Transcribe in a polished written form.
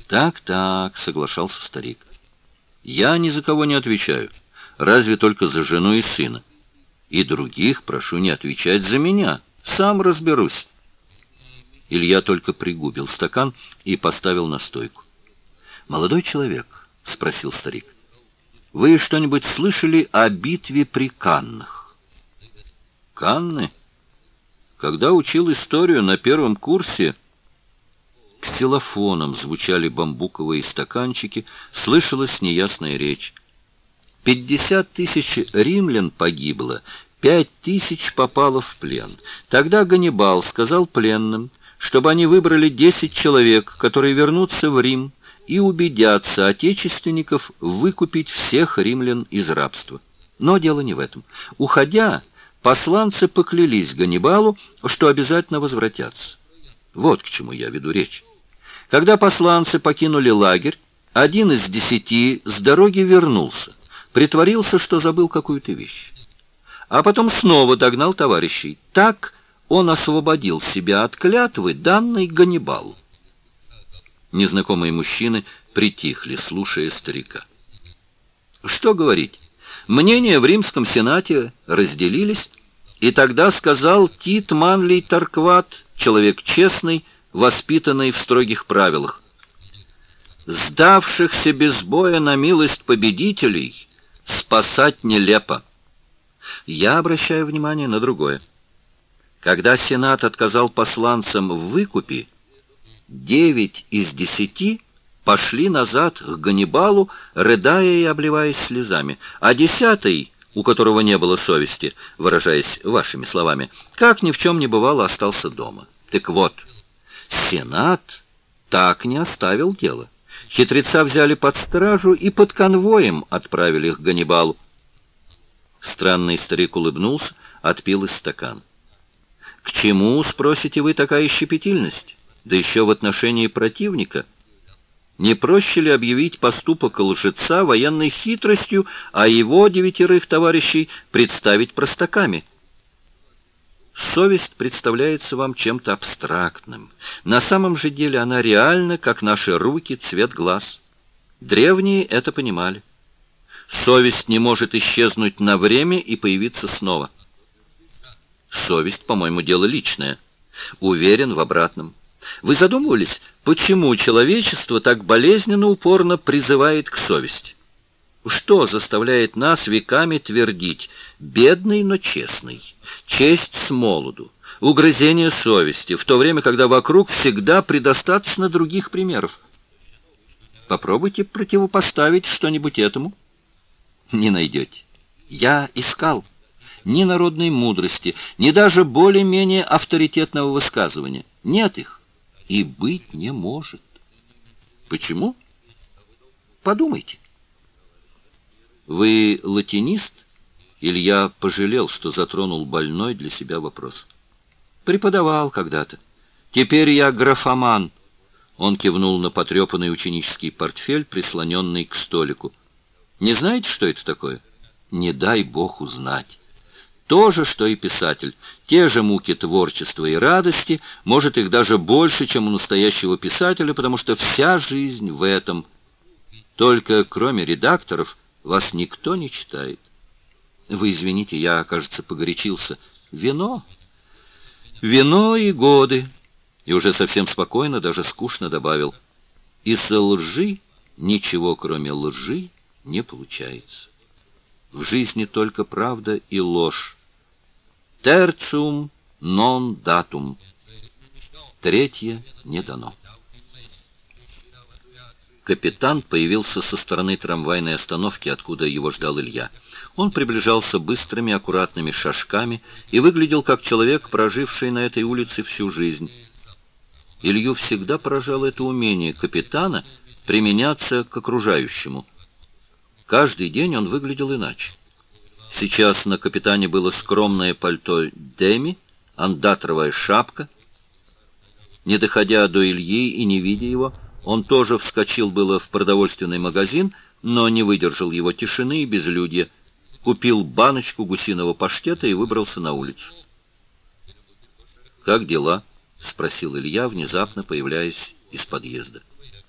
Так, соглашался старик. Я ни за кого не отвечаю, разве только за жену и сына. И других прошу не отвечать за меня. Сам разберусь. Илья только пригубил стакан и поставил на стойку. «Молодой человек», — спросил старик, — «вы что-нибудь слышали о битве при Каннах?» «Канны? Когда учил историю на первом курсе...» Ксилофоном звучали бамбуковые стаканчики, слышалась неясная речь. 50 тысяч римлян погибло, 5 тысяч попало в плен. Тогда Ганнибал сказал пленным, чтобы они выбрали 10 человек, которые вернутся в Рим и убедят соотечественников выкупить всех римлян из рабства. Но дело не в этом. Уходя, посланцы поклялись Ганнибалу, что обязательно возвратятся. Вот к чему я веду речь. Когда посланцы покинули лагерь, 1 из 10 с дороги вернулся, притворился, что забыл какую-то вещь. А потом снова догнал товарищей. Так он освободил себя от клятвы, данной Ганнибалу. Незнакомые мужчины притихли, слушая старика. Что говорить? Мнения в Римском Сенате разделились, и тогда сказал Тит Манлий Таркват, человек честный, воспитанный в строгих правилах: «Сдавшихся без боя на милость победителей спасать нелепо». Я обращаю внимание на другое. Когда Сенат отказал посланцам в выкупе, 9 из 10 пошли назад к Ганнибалу, рыдая и обливаясь слезами, а 10-й, у которого не было совести, выражаясь вашими словами, как ни в чем не бывало, остался дома. Так вот, Сенат так не оставил дело. Хитреца взяли под стражу и под конвоем отправили их к Ганнибалу. Странный старик улыбнулся, отпил из стакана. «К чему, спросите вы, такая щепетильность? Да еще в отношении противника. Не проще ли объявить поступок лжеца военной хитростью, а его 9 товарищей представить простаками? Совесть представляется вам чем-то абстрактным. На самом же деле она реальна, как наши руки, цвет глаз. Древние это понимали. Совесть не может исчезнуть на время и появиться снова. Совесть, по-моему, дело личное. Уверен в обратном. Вы задумывались, почему человечество так болезненно упорно призывает к совести? Что заставляет нас веками твердить: бедный, но честный, честь с молоду, угрызение совести, в то время, когда вокруг всегда предостаточно других примеров? Попробуйте противопоставить что-нибудь этому. Не найдете. Я искал. Ни народной мудрости, ни даже более-менее авторитетного высказывания. Нет их. И быть не может. Почему? Подумайте. Вы латинист? Илья пожалел, что затронул больной для себя вопрос. Преподавал когда-то. Теперь я графоман. Он кивнул на потрепанный ученический портфель, прислоненный к столику. Не знаете, что это такое? Не дай Бог узнать. То же, что и писатель. Те же муки творчества и радости, может, их даже больше, чем у настоящего писателя, потому что вся жизнь в этом. Только кроме редакторов вас никто не читает. Вы извините, я, кажется, погорячился. Вино. Вино и годы. И уже совсем спокойно, даже скучно добавил: из-за лжи ничего, кроме лжи, не получается. В жизни только правда и ложь. Tertium non datum. Третье не дано. Капитан появился со стороны трамвайной остановки, откуда его ждал Илья. Он приближался быстрыми, аккуратными шажками и выглядел как человек, проживший на этой улице всю жизнь. Илью всегда поражало это умение капитана применяться к окружающему. Каждый день он выглядел иначе. Сейчас на капитане было скромное пальто деми, андатровая шапка. Не доходя до Ильи и не видя его, он тоже вскочил было в продовольственный магазин, но не выдержал его тишины и безлюдья, купил баночку гусиного паштета и выбрался на улицу. «Как дела?» — спросил Илья, внезапно появляясь из подъезда.